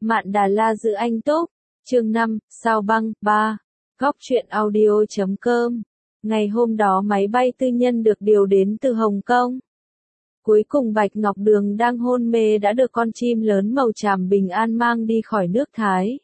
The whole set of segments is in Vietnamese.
Mạn Đà La giữ anh Túc, chương 5, Sao Băng, 3, Góc truyện audio.com. Ngày hôm đó máy bay tư nhân được điều đến từ Hồng Kông. Cuối cùng Bạch Ngọc Đường đang hôn mê đã được con chim lớn màu tràm bình an mang đi khỏi nước Thái.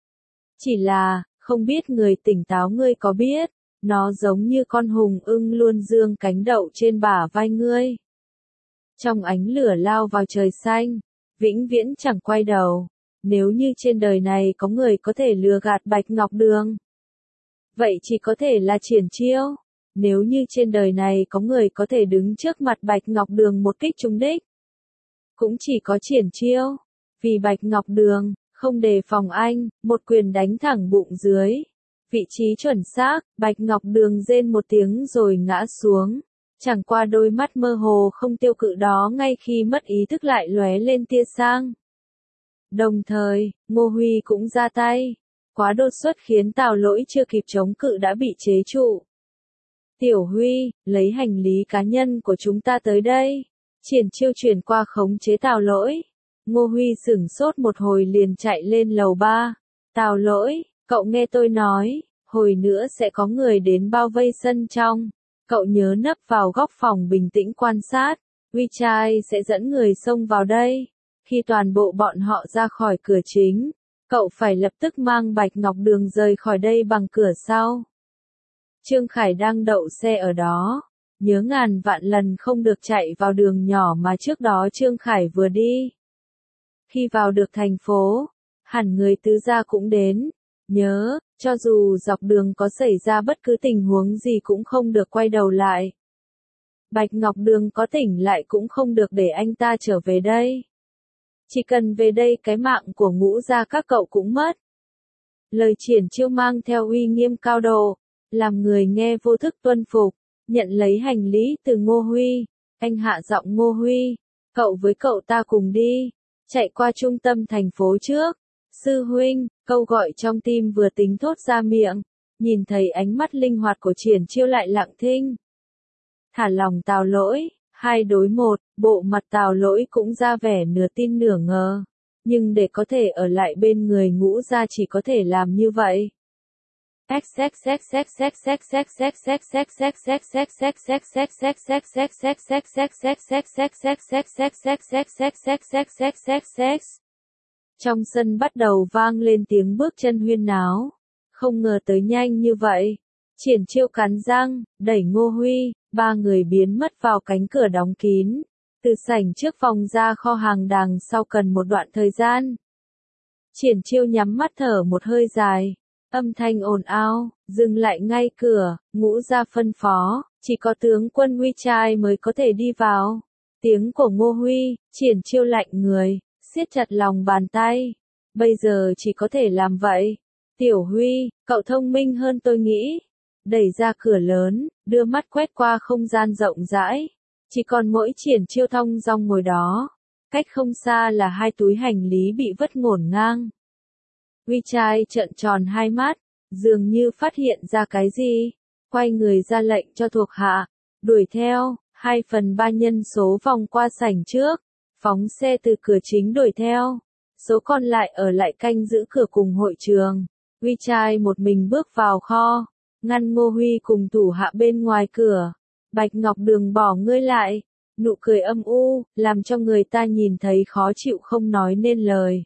Chỉ là, không biết người tỉnh táo ngươi có biết, nó giống như con hùng ưng luôn dương cánh đậu trên bả vai ngươi. Trong ánh lửa lao vào trời xanh, vĩnh viễn chẳng quay đầu. Nếu như trên đời này có người có thể lừa gạt Bạch Ngọc Đường, vậy chỉ có thể là Triển Chiêu. Nếu như trên đời này có người có thể đứng trước mặt Bạch Ngọc Đường một kích trúng đích, cũng chỉ có Triển Chiêu. Vì Bạch Ngọc Đường không đề phòng anh, một quyền đánh thẳng bụng dưới. Vị trí chuẩn xác, Bạch Ngọc Đường rên một tiếng rồi ngã xuống. Chẳng qua đôi mắt mơ hồ không tiêu cự đó ngay khi mất ý thức lại lóe lên tia sáng. Đồng thời, Ngô Huy cũng ra tay. Quá đột xuất khiến Tào Lỗi chưa kịp chống cự đã bị chế trụ. Tiểu Huy, lấy hành lý cá nhân của chúng ta tới đây. Triển Chiêu chuyển qua khống chế Tào Lỗi. Ngô Huy sửng sốt một hồi liền chạy lên lầu 3. Tào Lỗi, cậu nghe tôi nói, hồi nữa sẽ có người đến bao vây sân trong. Cậu nhớ nấp vào góc phòng bình tĩnh quan sát. Huy trai sẽ dẫn người xông vào đây. Khi toàn bộ bọn họ ra khỏi cửa chính, cậu phải lập tức mang Bạch Ngọc Đường rời khỏi đây bằng cửa sau. Trương Khải đang đậu xe ở đó. Nhớ ngàn vạn lần không được chạy vào đường nhỏ mà trước đó Trương Khải vừa đi. Khi vào được thành phố, hẳn người tứ gia cũng đến. Nhớ, cho dù dọc đường có xảy ra bất cứ tình huống gì cũng không được quay đầu lại. Bạch Ngọc Đường có tỉnh lại cũng không được để anh ta trở về đây. Chỉ cần về đây cái mạng của Ngũ gia các cậu cũng mất. Lời Triển Chiêu mang theo uy nghiêm cao độ, làm người nghe vô thức tuân phục, nhận lấy hành lý từ Ngô Huy. Anh hạ giọng Ngô Huy, cậu với cậu ta cùng đi, chạy qua trung tâm thành phố trước. Sư huynh, câu gọi trong tim vừa tính thốt ra miệng, nhìn thấy ánh mắt linh hoạt của Triển Chiêu lại lặng thinh. Thả lòng Tào Lỗi, 2 đối 1, bộ mặt Tào Lỗi cũng ra vẻ nửa tin nửa ngờ. Nhưng để có thể ở lại bên người Ngũ gia chỉ có thể làm như vậy. Trong sân bắt đầu vang lên tiếng bước chân huyên náo. Không ngờ tới nhanh như vậy. Triển Chiêu cắn răng, đẩy Ngô Huy, 3 người biến mất vào cánh cửa đóng kín. Từ sảnh trước phòng ra kho hàng đằng sau cần một đoạn thời gian. Triển Chiêu nhắm mắt thở một hơi dài. Âm thanh ồn ào, dừng lại ngay cửa, Ngũ gia phân phó, chỉ có tướng quân Huy trai mới có thể đi vào. Tiếng của Ngô Huy, Triển Chiêu lạnh người, siết chặt lòng bàn tay. Bây giờ chỉ có thể làm vậy. Tiểu Huy, cậu thông minh hơn tôi nghĩ. Đẩy ra cửa lớn, đưa mắt quét qua không gian rộng rãi. Chỉ còn mỗi Triển Chiêu thong dong ngồi đó. Cách không xa là 2 túi hành lý bị vứt ngổn ngang. Huy trai trợn tròn 2 mắt, dường như phát hiện ra cái gì. Quay người ra lệnh cho thuộc hạ, đuổi theo, 2/3 nhân số vòng qua sảnh trước. Phóng xe từ cửa chính đuổi theo. Số còn lại ở lại canh giữ cửa cùng hội trường. Huy trai một mình bước vào kho, ngăn Ngô Huy cùng thủ hạ bên ngoài cửa. Bạch Ngọc Đường bỏ ngươi lại. Nụ cười âm u, làm cho người ta nhìn thấy khó chịu không nói nên lời.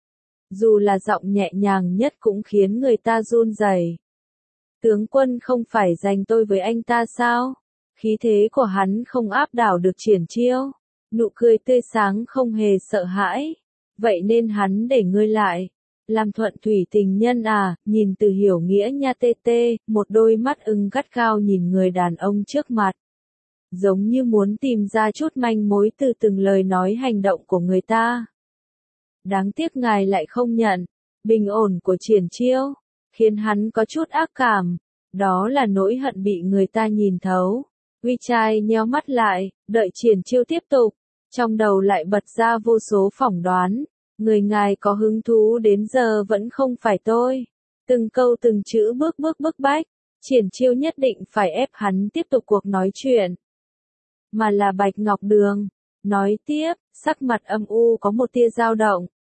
Dù là giọng nhẹ nhàng nhất cũng khiến người ta run rẩy. Tướng quân không phải giành tôi với anh ta sao? Khí thế của hắn không áp đảo được Triển Chiêu. Nụ cười tươi sáng không hề sợ hãi. Vậy nên hắn để ngươi lại. Làm thuận thủy tình nhân à, nhìn từ hiểu nghĩa nha tê tê, một đôi mắt ưng gắt gao nhìn người đàn ông trước mặt. Giống như muốn tìm ra chút manh mối từ từng lời nói hành động của người ta. Đáng tiếc ngài lại không nhận. Bình ổn của Triển Chiêu khiến hắn có chút ác cảm. Đó là nỗi hận bị người ta nhìn thấu. Huy trai nheo mắt lại, đợi Triển Chiêu tiếp tục. Trong đầu lại bật ra vô số phỏng đoán. Người ngài có hứng thú đến giờ vẫn không phải tôi. Từng câu từng chữ bước bức bách. Triển Chiêu nhất định phải ép hắn tiếp tục cuộc nói chuyện. Mà là Bạch Ngọc Đường. Nói tiếp, sắc mặt âm u có một tia dao động.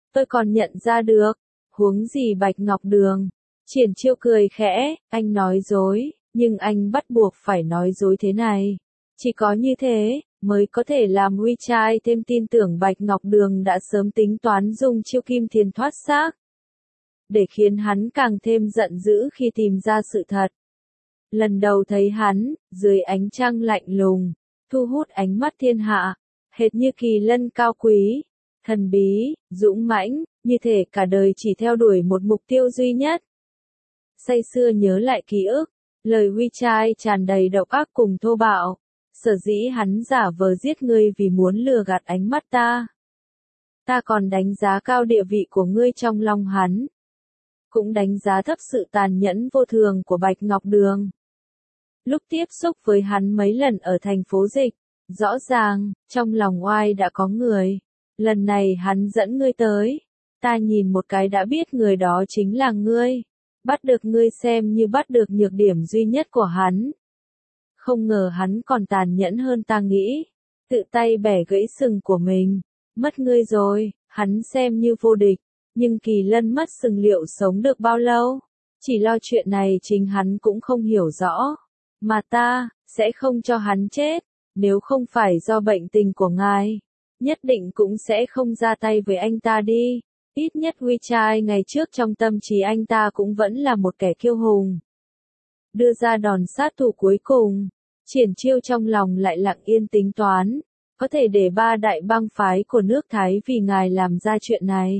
tôi còn nhận ra được. Huống gì Bạch Ngọc Đường. Triển Chiêu cười khẽ, anh nói dối, nhưng anh bắt buộc phải nói dối thế này. Chỉ có như thế, mới có thể làm Huy trai thêm tin tưởng Bạch Ngọc Đường đã sớm tính toán dùng chiêu Kim Thiền thoát xác. Để khiến hắn càng thêm giận dữ khi tìm ra sự thật. Lần đầu thấy hắn, dưới ánh trăng lạnh lùng, thu hút ánh mắt thiên hạ, hệt như kỳ lân cao quý, thần bí, dũng mãnh, như thể cả đời chỉ theo đuổi một mục tiêu duy nhất. Say sưa nhớ lại ký ức, lời Huy trai tràn đầy độc ác cùng thô bạo, sở dĩ hắn giả vờ giết ngươi vì muốn lừa gạt ánh mắt ta. Ta còn đánh giá cao địa vị của ngươi trong lòng hắn. Cũng đánh giá thấp sự tàn nhẫn vô thường của Bạch Ngọc Đường. Lúc tiếp xúc với hắn mấy lần ở thành phố Dịch, rõ ràng, trong lòng oai đã có người. Lần này hắn dẫn ngươi tới. Ta nhìn một cái đã biết người đó chính là ngươi. Bắt được ngươi xem như bắt được nhược điểm duy nhất của hắn. Không ngờ hắn còn tàn nhẫn hơn ta nghĩ. Tự tay bẻ gãy sừng của mình. Mất ngươi rồi, hắn xem như vô địch. Nhưng Kỳ Lân mất sừng liệu sống được bao lâu? Chỉ lo chuyện này chính hắn cũng không hiểu rõ. Mà ta, sẽ không cho hắn chết. Nếu không phải do bệnh tình của ngài, nhất định cũng sẽ không ra tay với anh ta đi. Ít nhất Huy trai ngày trước trong tâm trí anh ta cũng vẫn là một kẻ kiêu hùng. Đưa ra đòn sát thủ cuối cùng, Triển Chiêu trong lòng lại lặng yên tính toán. Có thể để ba đại bang phái của nước Thái vì ngài làm ra chuyện này.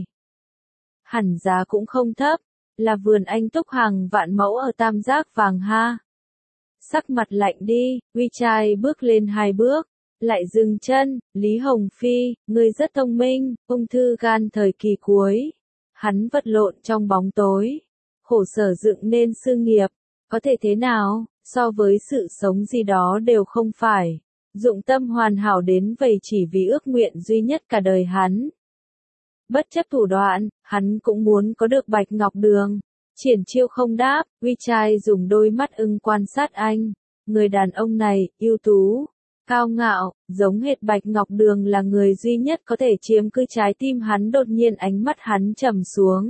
Hẳn giá cũng không thấp, là vườn anh túc hàng vạn mẫu ở Tam Giác Vàng ha. Sắc mặt lạnh đi, Huy trai bước lên 2 bước, lại dừng chân. Lý Hồng Phi, ngươi rất thông minh, ung thư gan thời kỳ cuối. Hắn vật lộn trong bóng tối, khổ sở dựng nên sự nghiệp, có thể thế nào, so với sự sống gì đó đều không phải. Dụng tâm hoàn hảo đến vậy chỉ vì ước nguyện duy nhất cả đời hắn. Bất chấp thủ đoạn, hắn cũng muốn có được Bạch Ngọc Đường. Triển Chiêu không đáp, Huy trai dùng đôi mắt ưng quan sát anh. Người đàn ông này, ưu tú, cao ngạo, giống hệt Bạch Ngọc Đường là người duy nhất có thể chiếm cứ trái tim hắn. Đột nhiên ánh mắt hắn trầm xuống.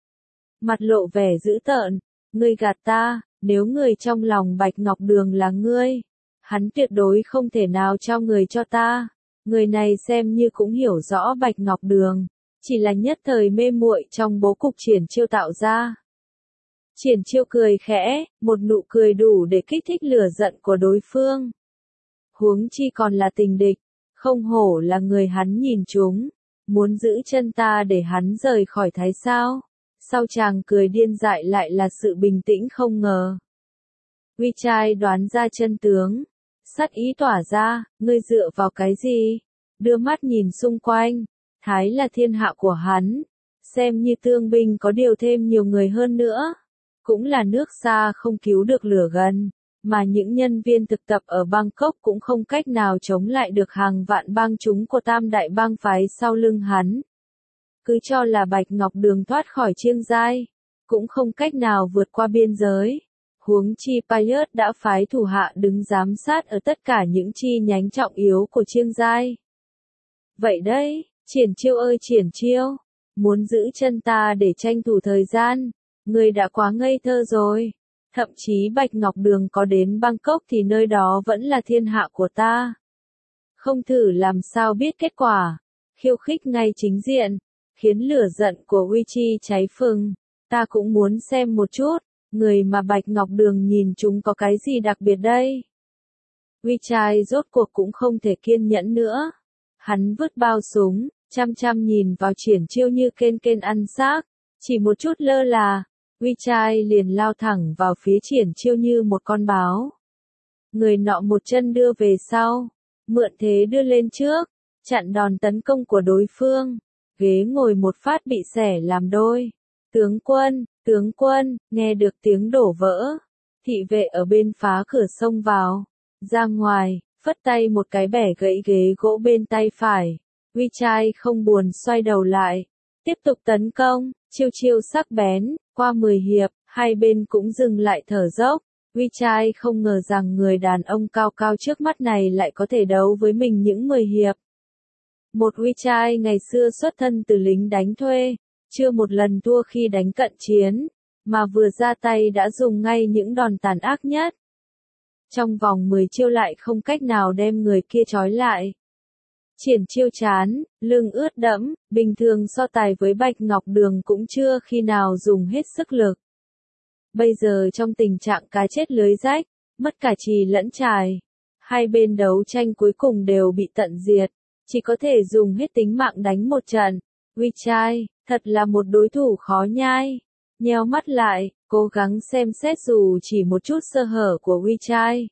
Mặt lộ vẻ dữ tợn, ngươi gạt ta, nếu người trong lòng Bạch Ngọc Đường là ngươi, hắn tuyệt đối không thể nào trao người cho ta. Người này xem như cũng hiểu rõ Bạch Ngọc Đường, chỉ là nhất thời mê muội trong bố cục Triển Chiêu tạo ra. Triển Chiêu cười khẽ, một nụ cười đủ để kích thích lửa giận của đối phương. Huống chi còn là tình địch, không hổ là người hắn nhìn trúng, muốn giữ chân ta để hắn rời khỏi Thái sao? Sau chàng cười điên dại lại là sự bình tĩnh không ngờ. Huy trai đoán ra chân tướng, sát ý tỏa ra, ngươi dựa vào cái gì? Đưa mắt nhìn xung quanh, Thái là thiên hạ của hắn, xem như tương binh có điều thêm nhiều người hơn nữa. Cũng là nước xa không cứu được lửa gần, mà những nhân viên thực tập ở Bangkok cũng không cách nào chống lại được hàng vạn bang chúng của tam đại bang phái sau lưng hắn. Cứ cho là Bạch Ngọc Đường thoát khỏi Chiêng Giai, cũng không cách nào vượt qua biên giới. Huống chi Pilot đã phái thủ hạ đứng giám sát ở tất cả những chi nhánh trọng yếu của Chiêng Giai. Vậy đấy, Triển Chiêu ơi Triển Chiêu, muốn giữ chân ta để tranh thủ thời gian, ngươi đã quá ngây thơ rồi. Thậm chí Bạch Ngọc Đường có đến Bangkok thì nơi đó vẫn là thiên hạ của ta. Không thử làm sao biết kết quả. Khiêu khích ngay chính diện, khiến lửa giận của Huy Chi cháy phừng. Ta cũng muốn xem một chút, người mà Bạch Ngọc Đường nhìn chúng có cái gì đặc biệt đây. Huy trai rốt cuộc cũng không thể kiên nhẫn nữa. Hắn vứt bao súng, chăm chăm nhìn vào Triển Chiêu như kên ăn xác. Chỉ một chút lơ là, Huy trai liền lao thẳng vào phía Triển Chiêu như một con báo. Người nọ một chân đưa về sau, mượn thế đưa lên trước, chặn đòn tấn công của đối phương. Ghế ngồi một phát bị xẻ làm đôi. Tướng quân, nghe được tiếng đổ vỡ. Thị vệ ở bên phá cửa xông vào, ra ngoài, phất tay một cái bẻ gãy ghế gỗ bên tay phải. Huy trai không buồn xoay đầu lại, tiếp tục tấn công. Chiêu sắc bén, qua 10 hiệp, hai bên cũng dừng lại thở dốc. Huy trai không ngờ rằng người đàn ông cao cao trước mắt này lại có thể đấu với mình những 10 hiệp. Một uy trai ngày xưa xuất thân từ lính đánh thuê, chưa một lần thua khi đánh cận chiến, mà vừa ra tay đã dùng ngay những đòn tàn ác nhất. Trong vòng 10 chiêu lại không cách nào đem người kia trói lại. Triển Chiêu chán, lưng ướt đẫm, bình thường so tài với Bạch Ngọc Đường cũng chưa khi nào dùng hết sức lực. Bây giờ trong tình trạng cá chết lưới rách, mất cả chì lẫn chài, hai bên đấu tranh cuối cùng đều bị tận diệt, chỉ có thể dùng hết tính mạng đánh một trận. Uy trai, thật là một đối thủ khó nhai. Nheo mắt lại, cố gắng xem xét dù chỉ một chút sơ hở của Uy trai.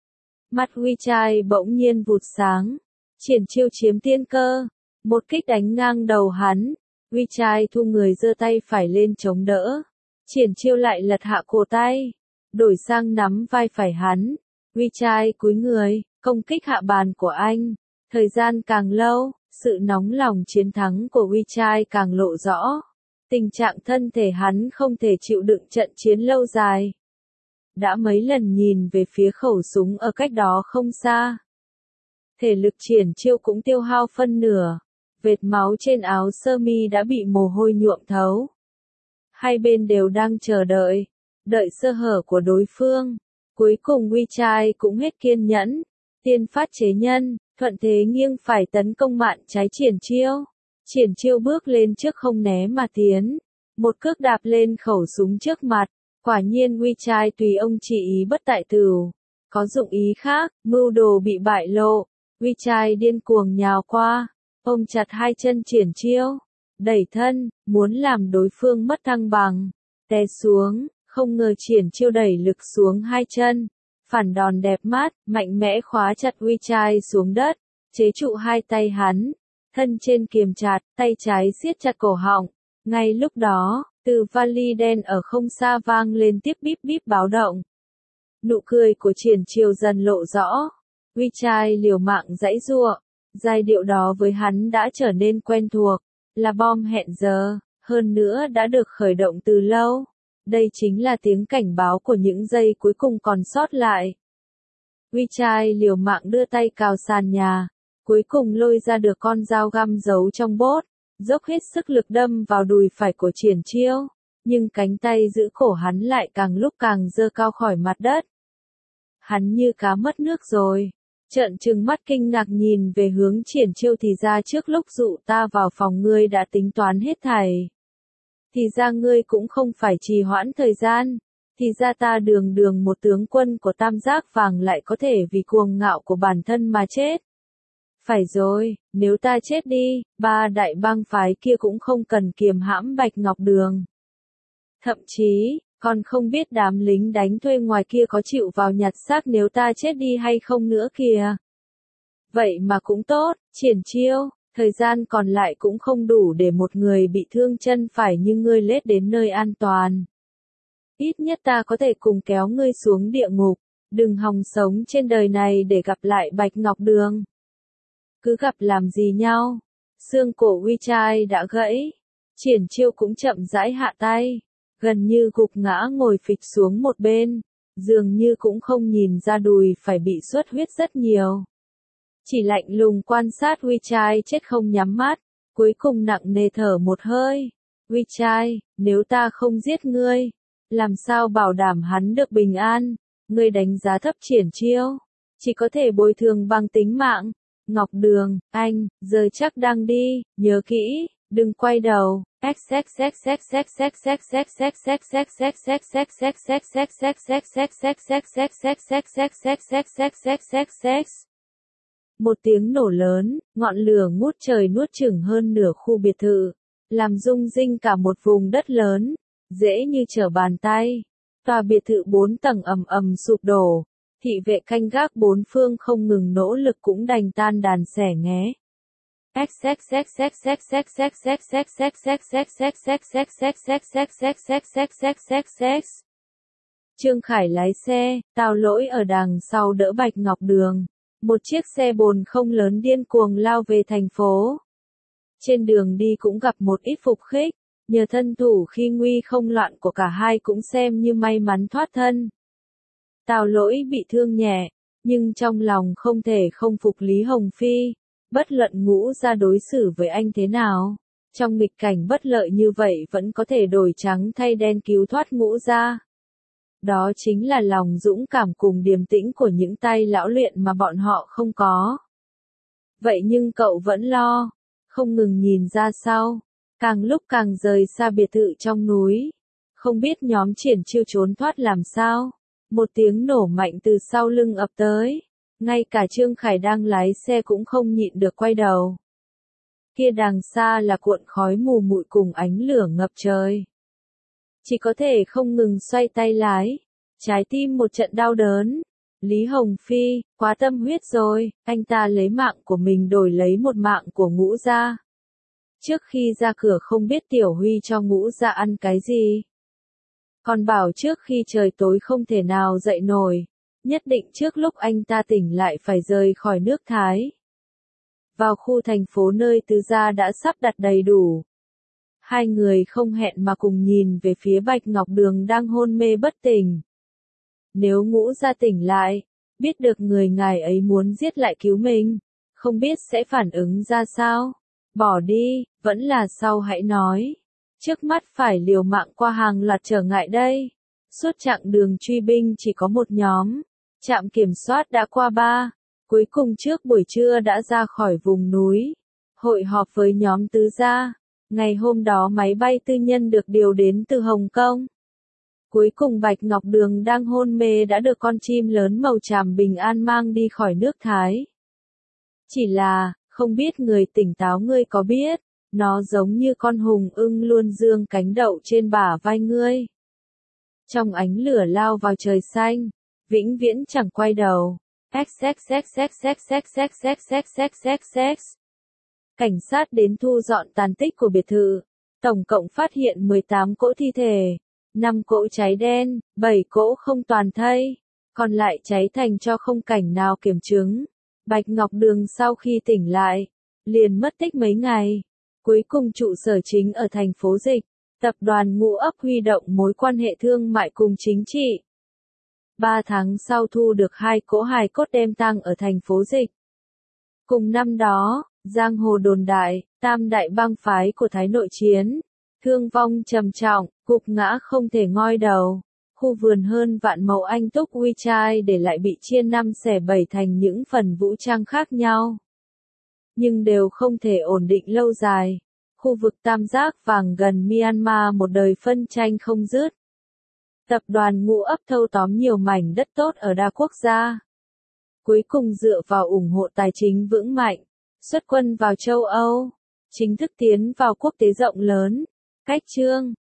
Mắt Uy trai bỗng nhiên vụt sáng. Triển Chiêu chiếm tiên cơ, một kích đánh ngang đầu hắn. Uy trai thu người giơ tay phải lên chống đỡ. Triển Chiêu lại lật hạ cổ tay, đổi sang nắm vai phải hắn. Uy trai cúi người, công kích hạ bàn của anh. Thời gian càng lâu, sự nóng lòng chiến thắng của Uy trai càng lộ rõ. Tình trạng thân thể hắn không thể chịu đựng trận chiến lâu dài. Đã mấy lần nhìn về phía khẩu súng ở cách đó không xa. Thể lực Triển Chiêu cũng tiêu hao phân nửa. Vệt máu trên áo sơ mi đã bị mồ hôi nhuộm thấu. Hai bên đều đang chờ đợi sơ hở của đối phương. Cuối cùng Uy trai cũng hết kiên nhẫn. Tiên phát chế nhân, thuận thế nghiêng phải tấn công mạn trái Triển Chiêu. Triển Chiêu bước lên trước không né mà tiến. Một cước đạp lên khẩu súng trước mặt. Quả nhiên Uy trai tùy ông chỉ ý bất tại tửu. Có dụng ý khác, mưu đồ bị bại lộ. Uy trai điên cuồng nhào qua, ôm chặt hai chân Triển Chiêu, đẩy thân, muốn làm đối phương mất thăng bằng, té xuống, không ngờ Triển Chiêu đẩy lực xuống hai chân, phản đòn đẹp mắt, mạnh mẽ khóa chặt Uy trai xuống đất, chế trụ hai tay hắn, thân trên kiềm chặt, tay trái siết chặt cổ họng. Ngay lúc đó, từ vali đen ở không xa vang lên tiếp bíp bíp báo động. Nụ cười của Triển Chiêu dần lộ rõ. Uy trai liều mạng giãy giụa, giai điệu đó với hắn đã trở nên quen thuộc, là bom hẹn giờ, hơn nữa đã được khởi động từ lâu. Đây chính là tiếng cảnh báo của những giây cuối cùng còn sót lại. Uy trai liều mạng đưa tay cào sàn nhà, cuối cùng lôi ra được con dao găm giấu trong bốt, dốc hết sức lực đâm vào đùi phải của Triển Chiêu, nhưng cánh tay giữ cổ hắn lại càng lúc càng giơ cao khỏi mặt đất. Hắn như cá mất nước rồi. Trợn trừng mắt kinh ngạc nhìn về hướng Triển Chiêu, thì ra trước lúc dụ ta vào phòng ngươi đã tính toán hết thảy. Thì ra ngươi cũng không phải trì hoãn thời gian. Thì ra ta đường đường một tướng quân của Tam Giác Vàng lại có thể vì cuồng ngạo của bản thân mà chết. Phải rồi, nếu ta chết đi, ba đại bang phái kia cũng không cần kiềm hãm Bạch Ngọc Đường. Thậm chí, còn không biết đám lính đánh thuê ngoài kia có chịu vào nhặt xác nếu ta chết đi hay không nữa kìa. Vậy mà cũng tốt, Triển Chiêu, thời gian còn lại cũng không đủ để một người bị thương chân phải như ngươi lết đến nơi an toàn. Ít nhất ta có thể cùng kéo ngươi xuống địa ngục, đừng hòng sống trên đời này để gặp lại Bạch Ngọc Đường. Cứ gặp làm gì nhau? Xương cổ Uy trai đã gãy. Triển Chiêu cũng chậm rãi hạ tay, gần như gục ngã ngồi phịch xuống một bên, dường như cũng không nhìn ra đùi phải bị xuất huyết rất nhiều. Chỉ lạnh lùng quan sát Uy trai chết không nhắm mắt, cuối cùng nặng nề thở một hơi. Uy trai, nếu ta không giết ngươi, làm sao bảo đảm hắn được bình an? Ngươi đánh giá thấp Triển Chiêu, chỉ có thể bồi thường bằng tính mạng. Ngọc Đường, anh, giờ chắc đang đi, nhớ kỹ, đừng quay đầu. Một tiếng nổ lớn, ngọn lửa ngút trời nuốt chửng hơn nửa khu biệt thự, làm rung rinh cả một vùng đất lớn, dễ như trở bàn tay. Tòa biệt thự 4 tầng ầm ầm sụp đổ, thị vệ canh gác bốn phương không ngừng nỗ lực cũng đành tan đàn xẻ nghé. Trương Khải lái xe, Tào Lỗi ở đằng sau đỡ Bạch Ngọc Đường. Một chiếc xe bồn không lớn điên cuồng lao về thành phố. Trên đường đi cũng gặp một ít phục khích, nhờ thân thủ khi nguy không loạn của cả hai cũng xem như may mắn thoát thân. Tào Lỗi bị thương nhẹ, nhưng trong lòng không thể không phục Lý Hồng Phi. Bất luận Ngũ Gia đối xử với anh thế nào, trong nghịch cảnh bất lợi như vậy vẫn có thể đổi trắng thay đen cứu thoát Ngũ Gia. Đó chính là lòng dũng cảm cùng điềm tĩnh của những tay lão luyện mà bọn họ không có. Vậy nhưng cậu vẫn lo, không ngừng nhìn ra sau, càng lúc càng rời xa biệt thự trong núi. Không biết nhóm Triển Chiêu trốn thoát làm sao. Một tiếng nổ mạnh từ sau lưng ập tới. Ngay cả Trương Khải đang lái xe cũng không nhịn được quay đầu. Kia đằng xa là cuộn khói mù mụi cùng ánh lửa ngập trời. Chỉ có thể không ngừng xoay tay lái. Trái tim một trận đau đớn. Lý Hồng Phi, quá tâm huyết rồi, anh ta lấy mạng của mình đổi lấy một mạng của Ngũ Gia. Trước khi ra cửa không biết Tiểu Huy cho Ngũ Gia ăn cái gì. Còn bảo trước khi trời tối không thể nào dậy nổi, nhất định trước lúc anh ta tỉnh lại phải rời khỏi nước Thái. Vào khu thành phố nơi Tứ Gia đã sắp đặt đầy đủ. Hai người không hẹn mà cùng nhìn về phía Bạch Ngọc Đường đang hôn mê bất tỉnh. Nếu Ngũ Gia tỉnh lại, biết được người ngài ấy muốn giết lại cứu mình, không biết sẽ phản ứng ra sao. Bỏ đi, vẫn là sau hãy nói. Trước mắt phải liều mạng qua hàng loạt trở ngại đây. Suốt chặng đường truy binh chỉ có một nhóm. Trạm kiểm soát đã qua 3. Cuối cùng trước buổi trưa đã ra khỏi vùng núi. Hội họp với nhóm Tứ Gia. Ngày hôm đó máy bay tư nhân được điều đến từ Hồng Kông. Cuối cùng Bạch Ngọc Đường đang hôn mê đã được con chim lớn màu tràm bình an mang đi khỏi nước Thái. Chỉ là, không biết người tỉnh táo ngươi có biết, nó giống như con hùng ưng luôn dương cánh đậu trên bả vai ngươi. Trong ánh lửa lao vào trời xanh, vĩnh viễn chẳng quay đầu. Cảnh sát đến thu dọn tàn tích của biệt thự, tổng cộng phát hiện 18 cỗ thi thể, 5 cỗ cháy đen, 7 cỗ không toàn thây, còn lại cháy thành tro không cảnh nào kiểm chứng. Bạch Ngọc Đường sau khi tỉnh lại, liền mất tích mấy ngày. Cuối cùng trụ sở chính ở thành phố Dịch, tập đoàn Ngũ Ấp huy động mối quan hệ thương mại cùng chính trị. 3 tháng sau thu được 2 cỗ hài cốt đem tang ở thành phố Dịch. Cùng năm đó, giang hồ đồn đại, tam đại bang phái của Thái nội chiến, thương vong trầm trọng, gục ngã không thể ngoi đầu. Khu vườn hơn vạn mẫu anh túc uy trai để lại bị chia 5 xẻ 7 thành những phần vũ trang khác nhau. Nhưng đều không thể ổn định lâu dài. Khu vực Tam Giác Vàng gần Myanmar một đời phân tranh không dứt. Tập đoàn Ngũ Ấp thâu tóm nhiều mảnh đất tốt ở đa quốc gia. Cuối cùng dựa vào ủng hộ tài chính vững mạnh, xuất quân vào châu Âu, chính thức tiến vào quốc tế rộng lớn. Cách chương